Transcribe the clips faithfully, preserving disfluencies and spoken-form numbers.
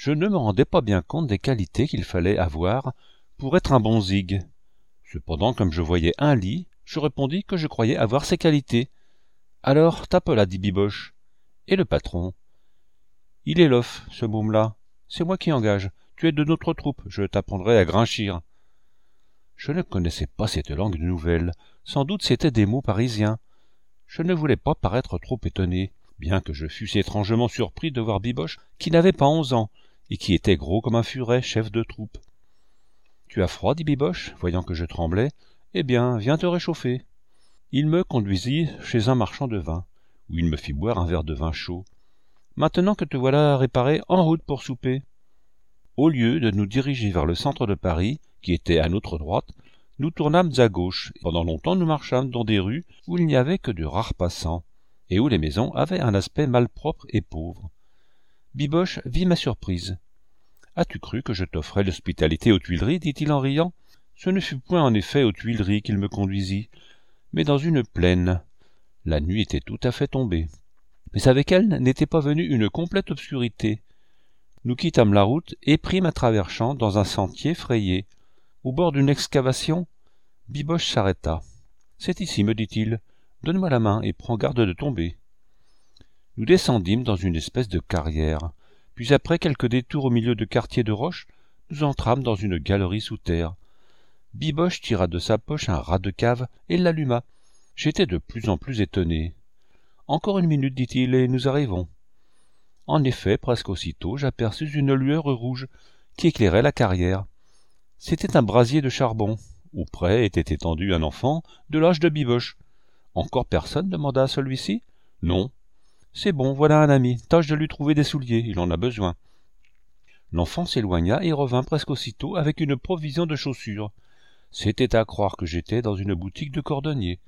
Je ne me rendais pas bien compte des qualités qu'il fallait avoir pour être un bon zig. Cependant, comme je voyais un lit, je répondis que je croyais avoir ces qualités. « Alors, tape-la, dit Biboche. Et le patron ? Il est lof, ce môme-là. C'est moi qui engage. Tu es de notre troupe, je t'apprendrai à grinchir. » Je ne connaissais pas cette langue nouvelle. Sans doute c'étaient des mots parisiens. Je ne voulais pas paraître trop étonné, bien que je fusse étrangement surpris de voir Biboche, qui n'avait pas onze ans, et qui était gros comme un furet, chef de troupe. « Tu as froid, dit Biboche, voyant que je tremblais. Eh bien, viens te réchauffer. » Il me conduisit chez un marchand de vin, où il me fit boire un verre de vin chaud. « Maintenant que te voilà réparé, en route pour souper. » Au lieu de nous diriger vers le centre de Paris, qui était à notre droite, nous tournâmes à gauche, et pendant longtemps nous marchâmes dans des rues où il n'y avait que de rares passants, et où les maisons avaient un aspect malpropre et pauvre. Biboche vit ma surprise. « As-tu cru que je t'offrais l'hospitalité aux Tuileries ?» dit-il en riant. Ce ne fut point en effet aux Tuileries qu'il me conduisit, mais dans une plaine. La nuit était tout à fait tombée. Mais avec elle n'était pas venue une complète obscurité. Nous quittâmes la route et prîmes à travers champs dans un sentier frayé. Au bord d'une excavation, Biboche s'arrêta. « C'est ici, me dit-il. Donne-moi la main et prends garde de tomber. » Nous descendîmes dans une espèce de carrière, puis après quelques détours au milieu de quartiers de roches, nous entrâmes dans une galerie sous terre. Biboche tira de sa poche un rat de cave et l'alluma. J'étais de plus en plus étonné. « Encore une minute, dit-il, et nous arrivons. » En effet, presque aussitôt, j'aperçus une lueur rouge qui éclairait la carrière. C'était un brasier de charbon, où près était étendu un enfant de l'âge de Biboche. « Encore personne ?» demanda celui-ci. « Non. »« C'est bon, voilà un ami. Tâche de lui trouver des souliers, il en a besoin. » L'enfant s'éloigna et revint presque aussitôt avec une provision de chaussures. C'était à croire que j'étais dans une boutique de cordonnier.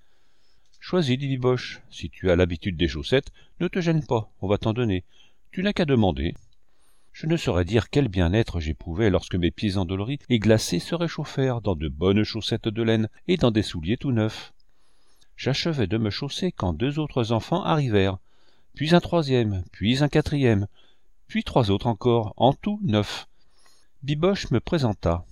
« Choisis, dit Biboche. Si tu as l'habitude des chaussettes, ne te gêne pas, on va t'en donner. Tu n'as qu'à demander. » Je ne saurais dire quel bien-être j'éprouvais lorsque mes pieds endoloris et glacés se réchauffèrent dans de bonnes chaussettes de laine et dans des souliers tout neufs. J'achevais de me chausser quand deux autres enfants arrivèrent, puis un troisième, puis un quatrième, puis trois autres encore, en tout neuf. Biboche me présenta.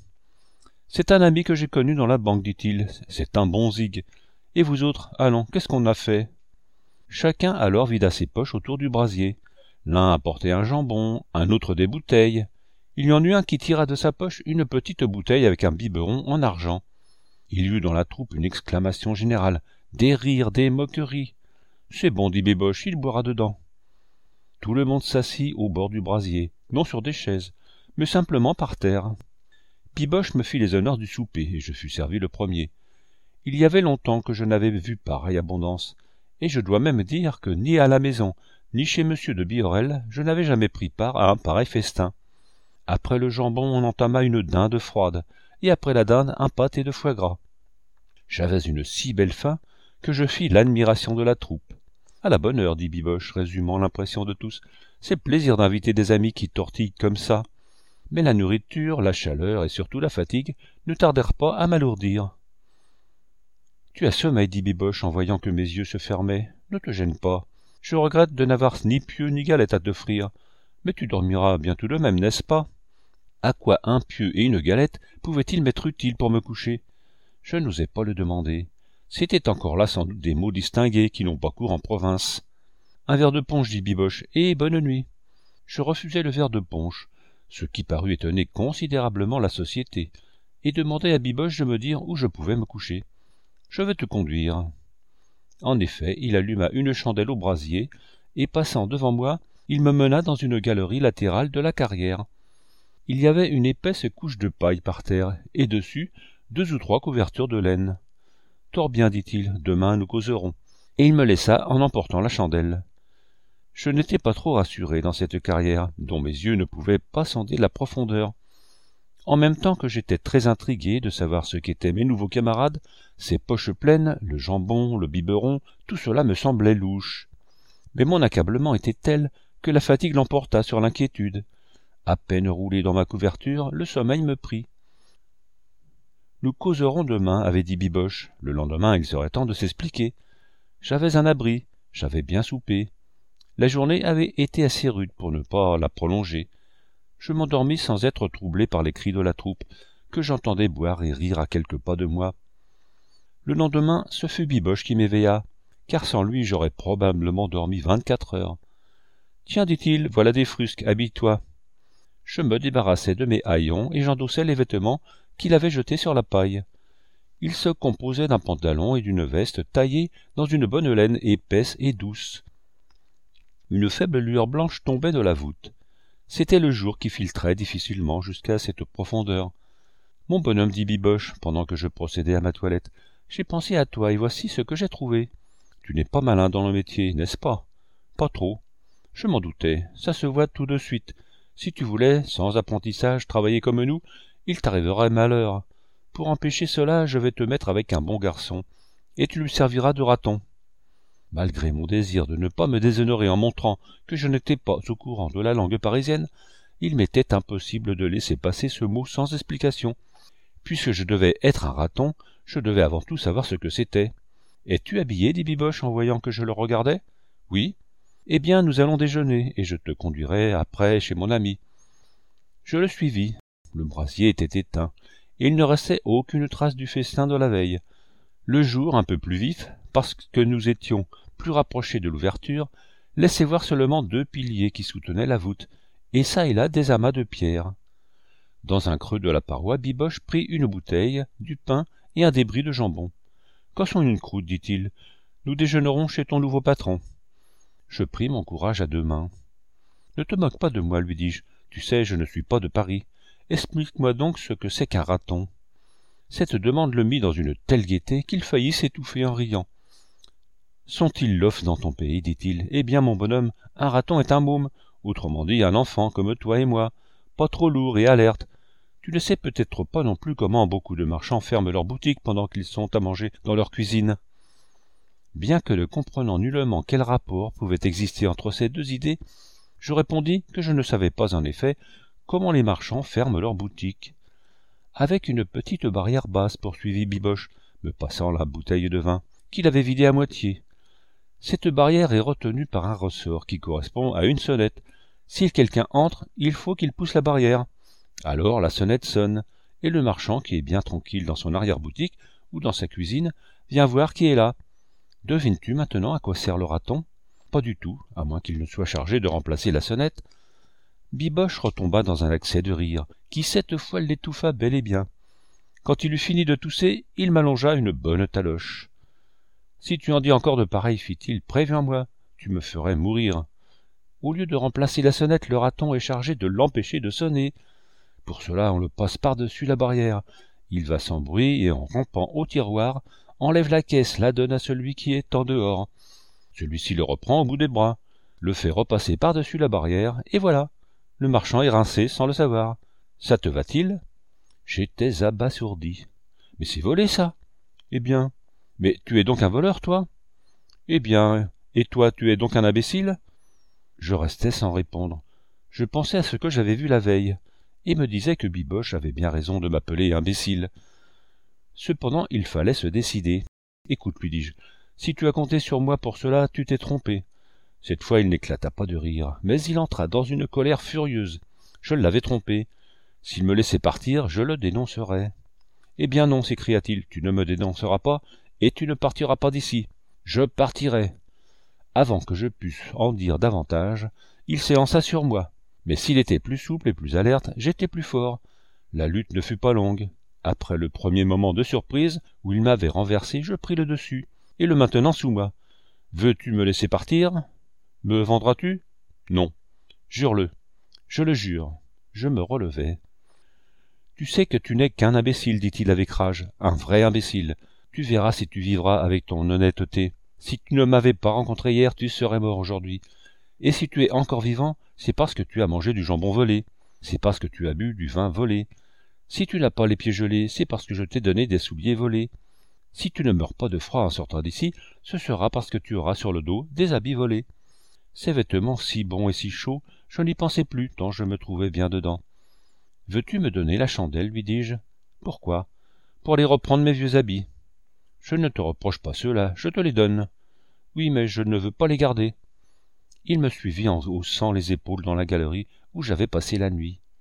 « C'est un ami que j'ai connu dans la banque, dit-il. C'est un bon zig. Et vous autres, allons, qu'est-ce qu'on a fait ?» Chacun alors vida ses poches autour du brasier. L'un apportait un jambon, un autre des bouteilles. Il y en eut un qui tira de sa poche une petite bouteille avec un biberon en argent. Il y eut dans la troupe une exclamation générale, des rires, des moqueries. « C'est bon, dit Biboche, il boira dedans. » Tout le monde s'assit au bord du brasier, non sur des chaises, mais simplement par terre. Biboche me fit les honneurs du souper, et je fus servi le premier. Il y avait longtemps que je n'avais vu pareille abondance, et je dois même dire que ni à la maison, ni chez monsieur de Biorel, je n'avais jamais pris part à un pareil festin. Après le jambon, on entama une dinde froide, et après la dinde, un pâté de foie gras. J'avais une si belle faim que je fis l'admiration de la troupe. « À la bonne heure, dit Biboche, résumant l'impression de tous. C'est plaisir d'inviter des amis qui tortillent comme ça. » Mais la nourriture, la chaleur et surtout la fatigue ne tardèrent pas à m'alourdir. « Tu as sommeil, dit Biboche en voyant que mes yeux se fermaient. Ne te gêne pas. Je regrette de n'avoir ni pieu ni galette à t'offrir. Mais tu dormiras bien tout de même, n'est-ce pas ? » À quoi un pieu et une galette pouvaient-ils m'être utiles pour me coucher ? Je n'osais pas le demander. C'était encore là sans doute des mots distingués qui n'ont pas cours en province. « Un verre de punch, dit Biboche, et bonne nuit. » Je refusai le verre de punch, ce qui parut étonner considérablement la société, et demandai à Biboche de me dire où je pouvais me coucher. « Je vais te conduire. » En effet, il alluma une chandelle au brasier, et passant devant moi, il me mena dans une galerie latérale de la carrière. Il y avait une épaisse couche de paille par terre, et dessus, deux ou trois couvertures de laine. « Dors bien, dit-il, demain nous causerons. » Et il me laissa en emportant la chandelle. Je n'étais pas trop rassuré dans cette carrière, dont mes yeux ne pouvaient pas sonder la profondeur. En même temps que j'étais très intrigué de savoir ce qu'étaient mes nouveaux camarades, ces poches pleines, le jambon, le biberon, tout cela me semblait louche. Mais mon accablement était tel que la fatigue l'emporta sur l'inquiétude. À peine roulé dans ma couverture, le sommeil me prit. « Nous causerons demain, avait dit Biboche. Le lendemain, il serait temps de s'expliquer. J'avais un abri, j'avais bien soupé. La journée avait été assez rude pour ne pas la prolonger. Je m'endormis sans être troublé par les cris de la troupe, que j'entendais boire et rire à quelques pas de moi. Le lendemain, ce fut Biboche qui m'éveilla, car sans lui j'aurais probablement dormi vingt-quatre heures. « Tiens, dit-il, voilà des frusques, habille-toi. » Je me débarrassai de mes haillons et j'endossai les vêtements qu'il avait jetés sur la paille. Ils se composaient d'un pantalon et d'une veste taillée dans une bonne laine épaisse et douce. Une faible lueur blanche tombait de la voûte. C'était le jour qui filtrait difficilement jusqu'à cette profondeur. « Mon bonhomme, dit Biboche, pendant que je procédais à ma toilette, j'ai pensé à toi et voici ce que j'ai trouvé. Tu n'es pas malin dans le métier, n'est-ce pas? Pas trop. Je m'en doutais, ça se voit tout de suite. Si tu voulais, sans apprentissage, travailler comme nous, il t'arriverait malheur. Pour empêcher cela, je vais te mettre avec un bon garçon, et tu lui serviras de raton. » Malgré mon désir de ne pas me déshonorer en montrant que je n'étais pas au courant de la langue parisienne, il m'était impossible de laisser passer ce mot sans explication. Puisque je devais être un raton, je devais avant tout savoir ce que c'était. « Es-tu habillé » dit Biboche en voyant que je le regardais. « Oui. »« Eh bien, nous allons déjeuner, et je te conduirai après chez mon ami. » Je le suivis. Le brasier était éteint, et il ne restait aucune trace du festin de la veille. Le jour, un peu plus vif, parce que nous étions plus rapprochés de l'ouverture, laissait voir seulement deux piliers qui soutenaient la voûte, et çà et là des amas de pierres. Dans un creux de la paroi, Biboche prit une bouteille, du pain et un débris de jambon. « Cassons une croûte, dit-il. Nous déjeunerons chez ton nouveau patron. » Je pris mon courage à deux mains. « Ne te moque pas de moi, lui dis-je. Tu sais, je ne suis pas de Paris. Explique-moi donc ce que c'est qu'un raton. » Cette demande le mit dans une telle gaieté qu'il faillit s'étouffer en riant. « Sont-ils lofs dans ton pays, dit-il. Eh bien, mon bonhomme, un raton est un môme, autrement dit un enfant comme toi et moi, pas trop lourd et alerte. Tu ne sais peut-être pas non plus comment beaucoup de marchands ferment leurs boutiques pendant qu'ils sont à manger dans leur cuisine. » Bien que ne comprenant nullement quel rapport pouvait exister entre ces deux idées, je répondis que je ne savais pas en effet comment les marchands ferment leurs boutiques. « Avec une petite barrière basse, poursuivit Biboche, me passant la bouteille de vin, qu'il avait vidée à moitié. Cette barrière est retenue par un ressort qui correspond à une sonnette. Si quelqu'un entre, il faut qu'il pousse la barrière. Alors la sonnette sonne, et le marchand, qui est bien tranquille dans son arrière-boutique ou dans sa cuisine, vient voir qui est là. Devines-tu maintenant à quoi sert le raton? Pas du tout, à moins qu'il ne soit chargé de remplacer la sonnette. Biboche retomba dans un accès de rire, qui cette fois l'étouffa bel et bien. Quand il eut fini de tousser, il m'allongea une bonne taloche. « Si tu en dis encore de pareil, fit-il, préviens-moi, tu me ferais mourir. Au lieu de remplacer la sonnette, le raton est chargé de l'empêcher de sonner. Pour cela, on le passe par-dessus la barrière. Il va sans bruit et en rampant au tiroir, enlève la caisse, la donne à celui qui est en dehors. Celui-ci le reprend au bout des bras, le fait repasser par-dessus la barrière, et voilà, le marchand est rincé sans le savoir. Ça te va-t-il » J'étais abasourdi. « Mais c'est volé, ça !»« Eh bien, mais tu es donc un voleur, toi ?»« Eh bien, et toi, tu es donc un imbécile ?» Je restais sans répondre. Je pensais à ce que j'avais vu la veille, et me disais que Biboche avait bien raison de m'appeler imbécile. Cependant, il fallait se décider. « Écoute, lui dis-je, si tu as compté sur moi pour cela, tu t'es trompé. » Cette fois, il n'éclata pas de rire, mais il entra dans une colère furieuse. Je l'avais trompé. S'il me laissait partir, je le dénoncerais. « Eh bien non, s'écria-t-il, tu ne me dénonceras pas, et tu ne partiras pas d'ici. Je partirai. » Avant que je pusse en dire davantage, il s'élança sur moi. Mais s'il était plus souple et plus alerte, j'étais plus fort. La lutte ne fut pas longue. Après le premier moment de surprise, où il m'avait renversé, je pris le dessus, et le maintenant sous moi. « Veux-tu me laisser partir? Me vendras-tu? »« Non. Jure-le. »« Je le jure. » Je me relevai. « Tu sais que tu n'es qu'un imbécile, dit-il avec rage, un vrai imbécile. Tu verras si tu vivras avec ton honnêteté. Si tu ne m'avais pas rencontré hier, tu serais mort aujourd'hui. Et si tu es encore vivant, c'est parce que tu as mangé du jambon volé. C'est parce que tu as bu du vin volé. Si tu n'as pas les pieds gelés, c'est parce que je t'ai donné des souliers volés. Si tu ne meurs pas de froid en sortant d'ici, ce sera parce que tu auras sur le dos des habits volés. Ces vêtements si bons et si chauds, je n'y pensais plus tant je me trouvais bien dedans. Veux-tu me donner la chandelle, lui dis-je. Pourquoi? Pour aller reprendre mes vieux habits. Je ne te reproche pas cela, je te les donne. Oui, mais je ne veux pas les garder. Il me suivit en haussant les épaules dans la galerie où j'avais passé la nuit.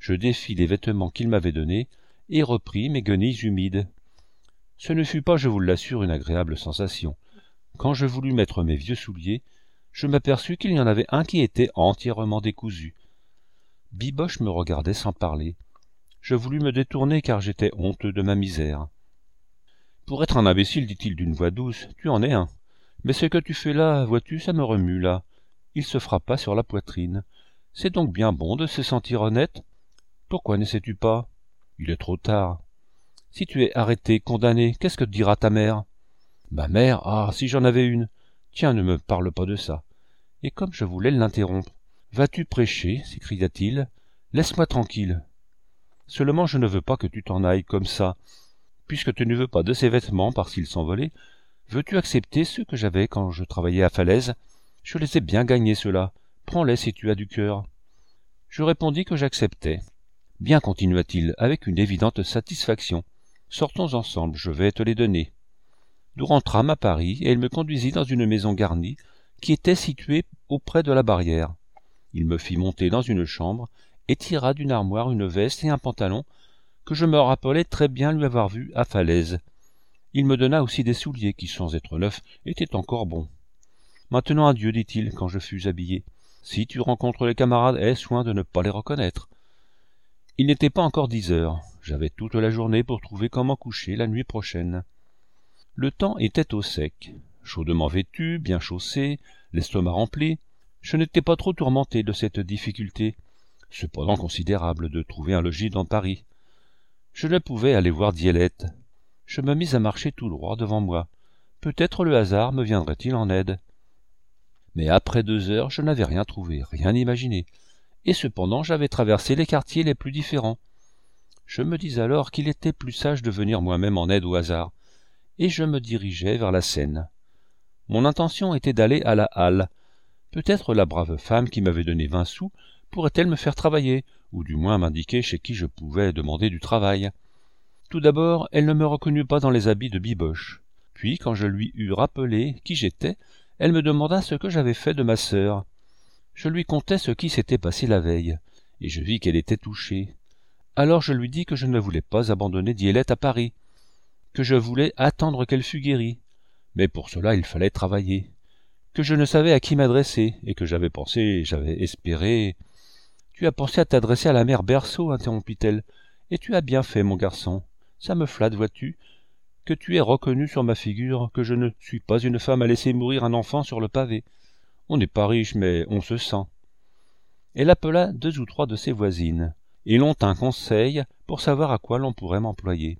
Je défis les vêtements qu'il m'avait donnés et repris mes guenilles humides. Ce ne fut pas, je vous l'assure, une agréable sensation. Quand je voulus mettre mes vieux souliers, je m'aperçus qu'il y en avait un qui était entièrement décousu. Biboche me regardait sans parler. Je voulus me détourner car j'étais honteux de ma misère. « Pour être un imbécile, dit-il d'une voix douce, tu en es un. Mais ce que tu fais là, vois-tu, ça me remue là. » Il se frappa sur la poitrine. « C'est donc bien bon de se sentir honnête. Pourquoi n'essaies-tu pas? Il est trop tard. Si tu es arrêté, condamné, qu'est-ce que te dira ta mère? » Ma mère, ah, si j'en avais une. Tiens, ne me parle pas de ça. Et comme je voulais l'interrompre. Vas-tu prêcher? S'écria-t-il. Laisse-moi tranquille. Seulement je ne veux pas que tu t'en ailles comme ça. Puisque tu ne veux pas de ces vêtements parce qu'ils sont volés, veux-tu accepter ceux que j'avais quand je travaillais à Falaise? Je les ai bien gagnés, ceux-là. Prends-les si tu as du cœur. Je répondis que j'acceptais. Bien, continua-t-il, avec une évidente satisfaction. Sortons ensemble, je vais te les donner. Nous rentrâmes à Paris, et il me conduisit dans une maison garnie, qui était située auprès de la barrière. Il me fit monter dans une chambre, et tira d'une armoire une veste et un pantalon, que je me rappelais très bien lui avoir vus à Falaise. Il me donna aussi des souliers, qui, sans être neufs, étaient encore bons. Maintenant adieu, dit-il, quand je fus habillé. Si tu rencontres les camarades, aie soin de ne pas les reconnaître. Il n'était pas encore dix heures. J'avais toute la journée pour trouver comment coucher la nuit prochaine. Le temps était au sec. Chaudement vêtu, bien chaussé, l'estomac rempli, je n'étais pas trop tourmenté de cette difficulté, cependant considérable, de trouver un logis dans Paris. Je ne pouvais aller voir Diélette. Je me mis à marcher tout droit devant moi. Peut-être le hasard me viendrait-il en aide. Mais après deux heures, je n'avais rien trouvé, rien imaginé, et cependant j'avais traversé les quartiers les plus différents. Je me dis alors qu'il était plus sage de venir moi-même en aide au hasard, et je me dirigeai vers la Seine. Mon intention était d'aller à la halle. Peut-être la brave femme qui m'avait donné vingt sous pourrait-elle me faire travailler, ou du moins m'indiquer chez qui je pouvais demander du travail. Tout d'abord, elle ne me reconnut pas dans les habits de Biboche. Puis, quand je lui eus rappelé qui j'étais, elle me demanda ce que j'avais fait de ma sœur. Je lui contai ce qui s'était passé la veille, et je vis qu'elle était touchée. Alors je lui dis que je ne voulais pas abandonner Diélette à Paris, que je voulais attendre qu'elle fût guérie, mais pour cela il fallait travailler, que je ne savais à qui m'adresser, et que j'avais pensé, j'avais espéré... Tu as pensé à t'adresser à la mère Berceau, interrompit-elle, et tu as bien fait, mon garçon. Ça me flatte, vois-tu, que tu aies reconnu sur ma figure que je ne suis pas une femme à laisser mourir un enfant sur le pavé. On n'est pas riche, mais on se sent. Elle appela deux ou trois de ses voisines, et l'on tint conseil pour savoir à quoi l'on pourrait m'employer.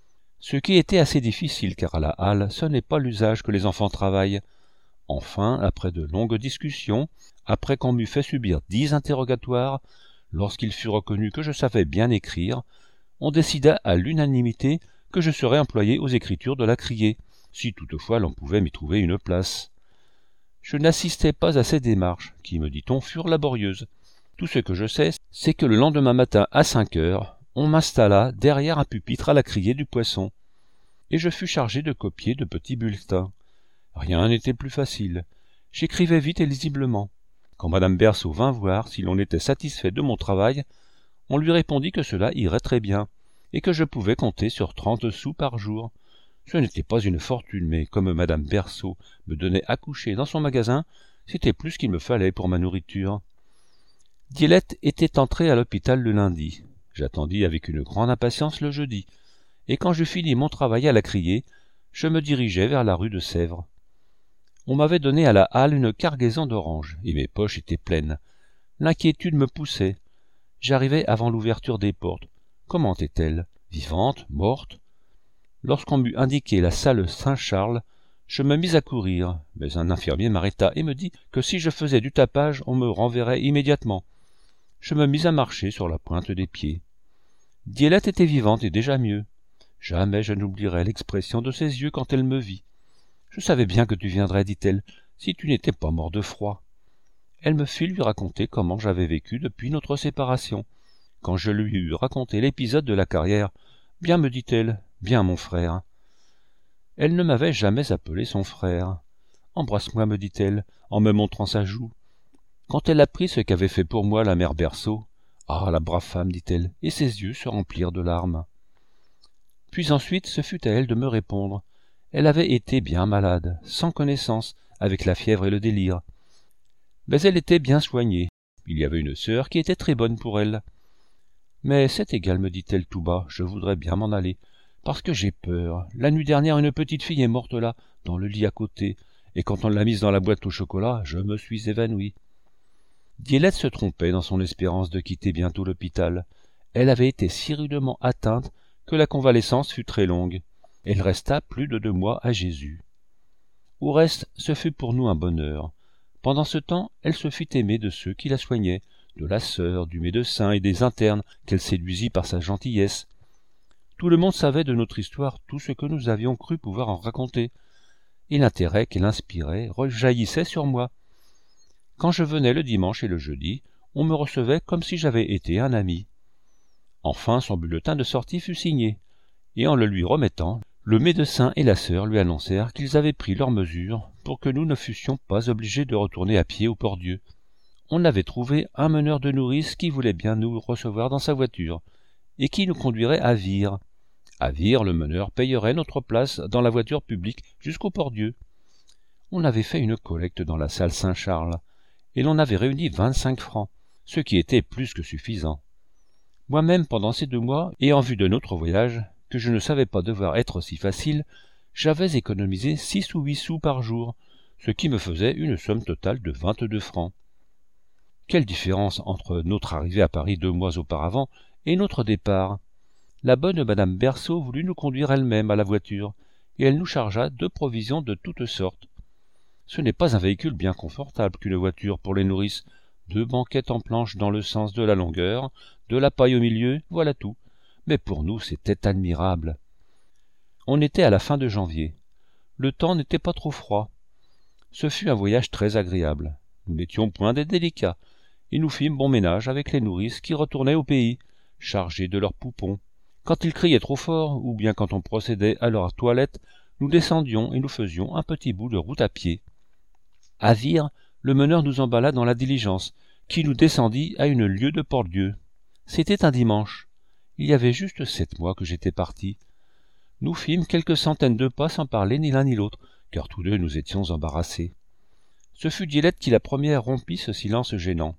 Ce qui était assez difficile, car à la halle, ce n'est pas l'usage que les enfants travaillent. Enfin, après de longues discussions, après qu'on m'eût fait subir dix interrogatoires, lorsqu'il fut reconnu que je savais bien écrire, on décida à l'unanimité que je serais employé aux écritures de la criée, si toutefois l'on pouvait m'y trouver une place. Je n'assistais pas à ces démarches, qui, me dit-on, furent laborieuses. Tout ce que je sais, c'est que le lendemain matin à cinq heures, on m'installa derrière un pupitre à la criée du Poisson, et je fus chargé de copier de petits bulletins. Rien n'était plus facile. J'écrivais vite et lisiblement. Quand madame Berceau vint voir si l'on était satisfait de mon travail, on lui répondit que cela irait très bien, et que je pouvais compter sur trente sous par jour. Ce n'était pas une fortune, mais comme madame Berceau me donnait à coucher dans son magasin, c'était plus qu'il me fallait pour ma nourriture. Diélette était entrée à l'hôpital le lundi. J'attendis avec une grande impatience le jeudi, et quand j'eus fini mon travail à la criée, je me dirigeai vers la rue de Sèvres. On m'avait donné à la halle une cargaison d'oranges, et mes poches étaient pleines. L'inquiétude me poussait. J'arrivai avant l'ouverture des portes. Comment est-elle? Vivante? Morte? Lorsqu'on m'eut indiqué la salle Saint-Charles, je me mis à courir, mais un infirmier m'arrêta et me dit que si je faisais du tapage, on me renverrait immédiatement. Je me mis à marcher sur la pointe des pieds. Diélette était vivante et déjà mieux. Jamais je n'oublierai l'expression de ses yeux quand elle me vit. « Je savais bien que tu viendrais, dit-elle, si tu n'étais pas mort de froid. » Elle me fit lui raconter comment j'avais vécu depuis notre séparation. Quand je lui eus raconté l'épisode de la carrière, « Bien, me dit-elle, bien, mon frère. » Elle ne m'avait jamais appelé son frère. « Embrasse-moi, me dit-elle, en me montrant sa joue. » Quand elle apprit ce qu'avait fait pour moi la mère Berceau, Ah, la brave femme, dit-elle, et ses yeux se remplirent de larmes. Puis ensuite, ce fut à elle de me répondre. Elle avait été bien malade, sans connaissance, avec la fièvre et le délire. Mais elle était bien soignée. Il y avait une sœur qui était très bonne pour elle. Mais c'est égal, me dit-elle tout bas, je voudrais bien m'en aller, parce que j'ai peur. La nuit dernière, une petite fille est morte là, dans le lit à côté, et quand on l'a mise dans la boîte au chocolat, je me suis évanoui. Dielette se trompait dans son espérance de quitter bientôt l'hôpital. Elle avait été si rudement atteinte que la convalescence fut très longue. Elle resta plus de deux mois à Jésus. Au reste, ce fut pour nous un bonheur. Pendant ce temps, elle se fit aimer de ceux qui la soignaient, de la sœur, du médecin et des internes qu'elle séduisit par sa gentillesse. Tout le monde savait de notre histoire tout ce que nous avions cru pouvoir en raconter, et l'intérêt qu'elle inspirait rejaillissait sur moi. Quand je venais le dimanche et le jeudi, on me recevait comme si j'avais été un ami. Enfin, son bulletin de sortie fut signé, et en le lui remettant, le médecin et la sœur lui annoncèrent qu'ils avaient pris leurs mesures pour que nous ne fussions pas obligés de retourner à pied au Port-Dieu. On avait trouvé un meneur de nourrice qui voulait bien nous recevoir dans sa voiture, et qui nous conduirait à Vire. À Vire, le meneur payerait notre place dans la voiture publique jusqu'au Port-Dieu. On avait fait une collecte dans la salle Saint-Charles, et l'on avait réuni vingt-cinq francs, ce qui était plus que suffisant. Moi-même, pendant ces deux mois, et en vue de notre voyage, que je ne savais pas devoir être si facile, j'avais économisé six ou huit sous par jour, ce qui me faisait une somme totale de vingt-deux francs. Quelle différence entre notre arrivée à Paris deux mois auparavant et notre départ! La bonne madame Berceau voulut nous conduire elle-même à la voiture, et elle nous chargea de provisions de toutes sortes. Ce n'est pas un véhicule bien confortable qu'une voiture pour les nourrices. Deux banquettes en planche dans le sens de la longueur, de la paille au milieu, voilà tout. Mais pour nous, c'était admirable. On était à la fin de janvier. Le temps n'était pas trop froid. Ce fut un voyage très agréable. Nous n'étions point des délicats, et nous fîmes bon ménage avec les nourrices qui retournaient au pays, chargées de leurs poupons. Quand ils criaient trop fort, ou bien quand on procédait à leur toilette, nous descendions et nous faisions un petit bout de route à pied. À Vire, le meneur nous emballa dans la diligence, qui nous descendit à une lieue de Port-Dieu. C'était un dimanche. Il y avait juste sept mois que j'étais parti. Nous fîmes quelques centaines de pas sans parler ni l'un ni l'autre, car tous deux nous étions embarrassés. Ce fut Dielette qui la première rompit ce silence gênant.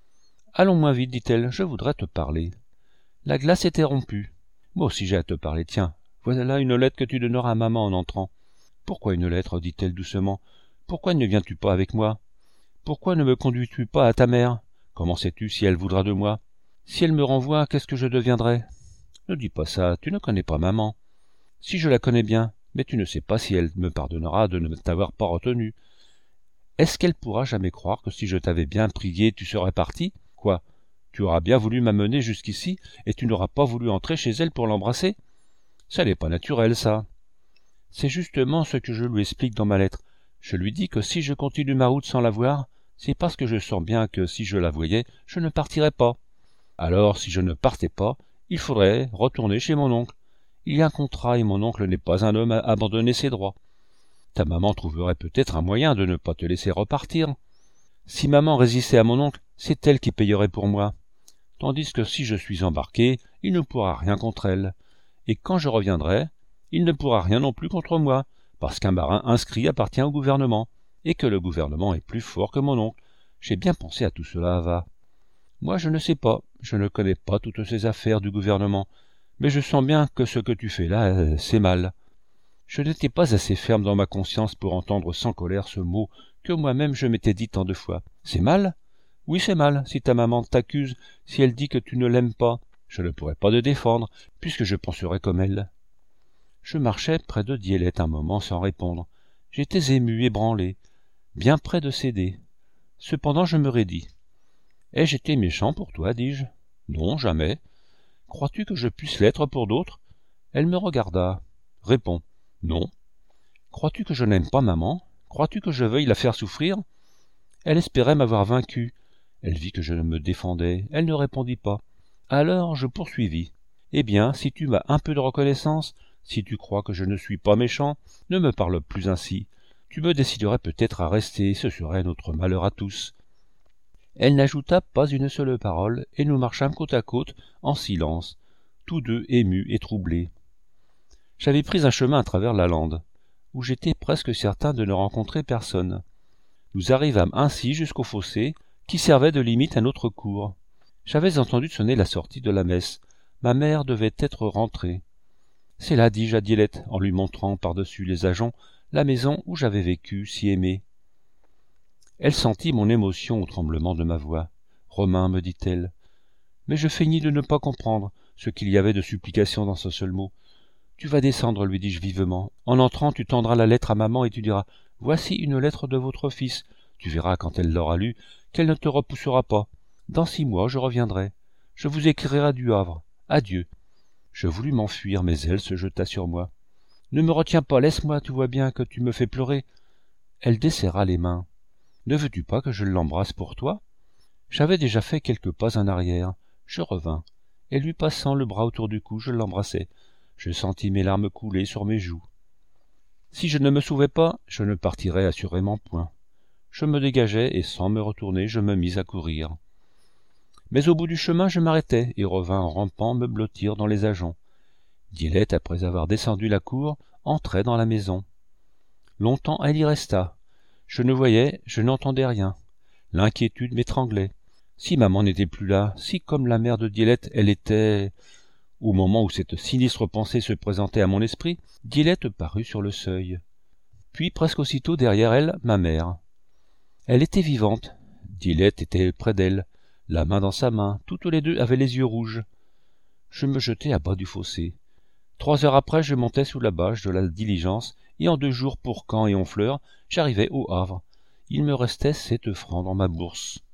« Allons moins vite, dit-elle, je voudrais te parler. » La glace était rompue. « Moi aussi j'ai à te parler, tiens, voilà une lettre que tu donneras à maman en entrant. »« Pourquoi une lettre ?» dit-elle doucement. « Pourquoi ne viens-tu pas avec moi ? Pourquoi ne me conduis-tu pas à ta mère ? Comment sais-tu si elle voudra de moi ? Si elle me renvoie, qu'est-ce que je deviendrai ? Ne dis pas ça, tu ne connais pas maman. Si je la connais bien, mais tu ne sais pas si elle me pardonnera de ne t'avoir pas retenu. Est-ce qu'elle pourra jamais croire que si je t'avais bien prié, tu serais parti ? Quoi ? Tu auras bien voulu m'amener jusqu'ici, et tu n'auras pas voulu entrer chez elle pour l'embrasser ? Ça n'est pas naturel, ça. C'est justement ce que je lui explique dans ma lettre. Je lui dis que si je continue ma route sans la voir, c'est parce que je sens bien que si je la voyais, je ne partirais pas. Alors, si je ne partais pas, il faudrait retourner chez mon oncle. Il y a un contrat et mon oncle n'est pas un homme à abandonner ses droits. Ta maman trouverait peut-être un moyen de ne pas te laisser repartir. Si maman résistait à mon oncle, c'est elle qui payerait pour moi. Tandis que si je suis embarqué, il ne pourra rien contre elle. Et quand je reviendrai, il ne pourra rien non plus contre moi, parce qu'un marin inscrit appartient au gouvernement, et que le gouvernement est plus fort que mon oncle. J'ai bien pensé à tout cela, va. Moi, je ne sais pas, je ne connais pas toutes ces affaires du gouvernement, mais je sens bien que ce que tu fais là, euh, c'est mal. Je n'étais pas assez ferme dans ma conscience pour entendre sans colère ce mot que moi-même je m'étais dit tant de fois. C'est mal ? Oui, c'est mal, si ta maman t'accuse, si elle dit que tu ne l'aimes pas. Je ne pourrais pas te défendre, puisque je penserais comme elle. Je marchais près de Dielette un moment sans répondre. J'étais ému, ébranlé, bien près de céder. Cependant je me raidis. Ai-je été méchant pour toi, dis-je ? Non, jamais. Crois-tu que je puisse l'être pour d'autres ? Elle me regarda. Réponds. Non. Crois-tu que je n'aime pas maman ? Crois-tu que je veuille la faire souffrir ? Elle espérait m'avoir vaincu. Elle vit que je me défendais. Elle ne répondit pas. Alors je poursuivis. Eh bien, si tu m'as un peu de reconnaissance, si tu crois que je ne suis pas méchant, ne me parle plus ainsi. Tu me déciderais peut-être à rester, ce serait notre malheur à tous. Elle n'ajouta pas une seule parole, et nous marchâmes côte à côte, en silence, tous deux émus et troublés. J'avais pris un chemin à travers la lande, où j'étais presque certain de ne rencontrer personne. Nous arrivâmes ainsi jusqu'au fossé, qui servait de limite à notre cour. J'avais entendu sonner la sortie de la messe. Ma mère devait être rentrée. C'est là, dis-je à Dilette, en lui montrant par-dessus les ajoncs la maison où j'avais vécu, si aimée. Elle sentit mon émotion au tremblement de ma voix. « Romain, me dit-elle. » Mais je feignis de ne pas comprendre ce qu'il y avait de supplication dans ce seul mot. « Tu vas descendre, lui dis-je vivement. En entrant, tu tendras la lettre à maman et tu diras « Voici une lettre de votre fils. » Tu verras, quand elle l'aura lue, qu'elle ne te repoussera pas. Dans six mois, je reviendrai. Je vous écrirai du Havre. Adieu. Je voulus m'enfuir, mais elle se jeta sur moi. « Ne me retiens pas, laisse-moi, tu vois bien que tu me fais pleurer. » Elle desserra les mains. « Ne veux-tu pas que je l'embrasse pour toi ?» J'avais déjà fait quelques pas en arrière. Je revins, et lui passant le bras autour du cou, je l'embrassai. Je sentis mes larmes couler sur mes joues. Si je ne me sauvais pas, je ne partirais assurément point. Je me dégageai, et sans me retourner, je me mis à courir. Mais au bout du chemin, je m'arrêtai, et revins en rampant me blottir dans les ajoncs. Dilette, après avoir descendu la cour, entrait dans la maison. Longtemps elle y resta. Je ne voyais, je n'entendais rien. L'inquiétude m'étranglait. Si maman n'était plus là, si comme la mère de Dilette, elle était... Au moment où cette sinistre pensée se présentait à mon esprit, Dilette parut sur le seuil. Puis, presque aussitôt derrière elle, ma mère. Elle était vivante. Dilette était près d'elle, la main dans sa main. Toutes les deux avaient les yeux rouges. Je me jetai à bas du fossé. Trois heures après, je montai sous la bâche de la diligence, et en deux jours pour Caen et Honfleur, j'arrivai au Havre. Il me restait sept francs dans ma bourse.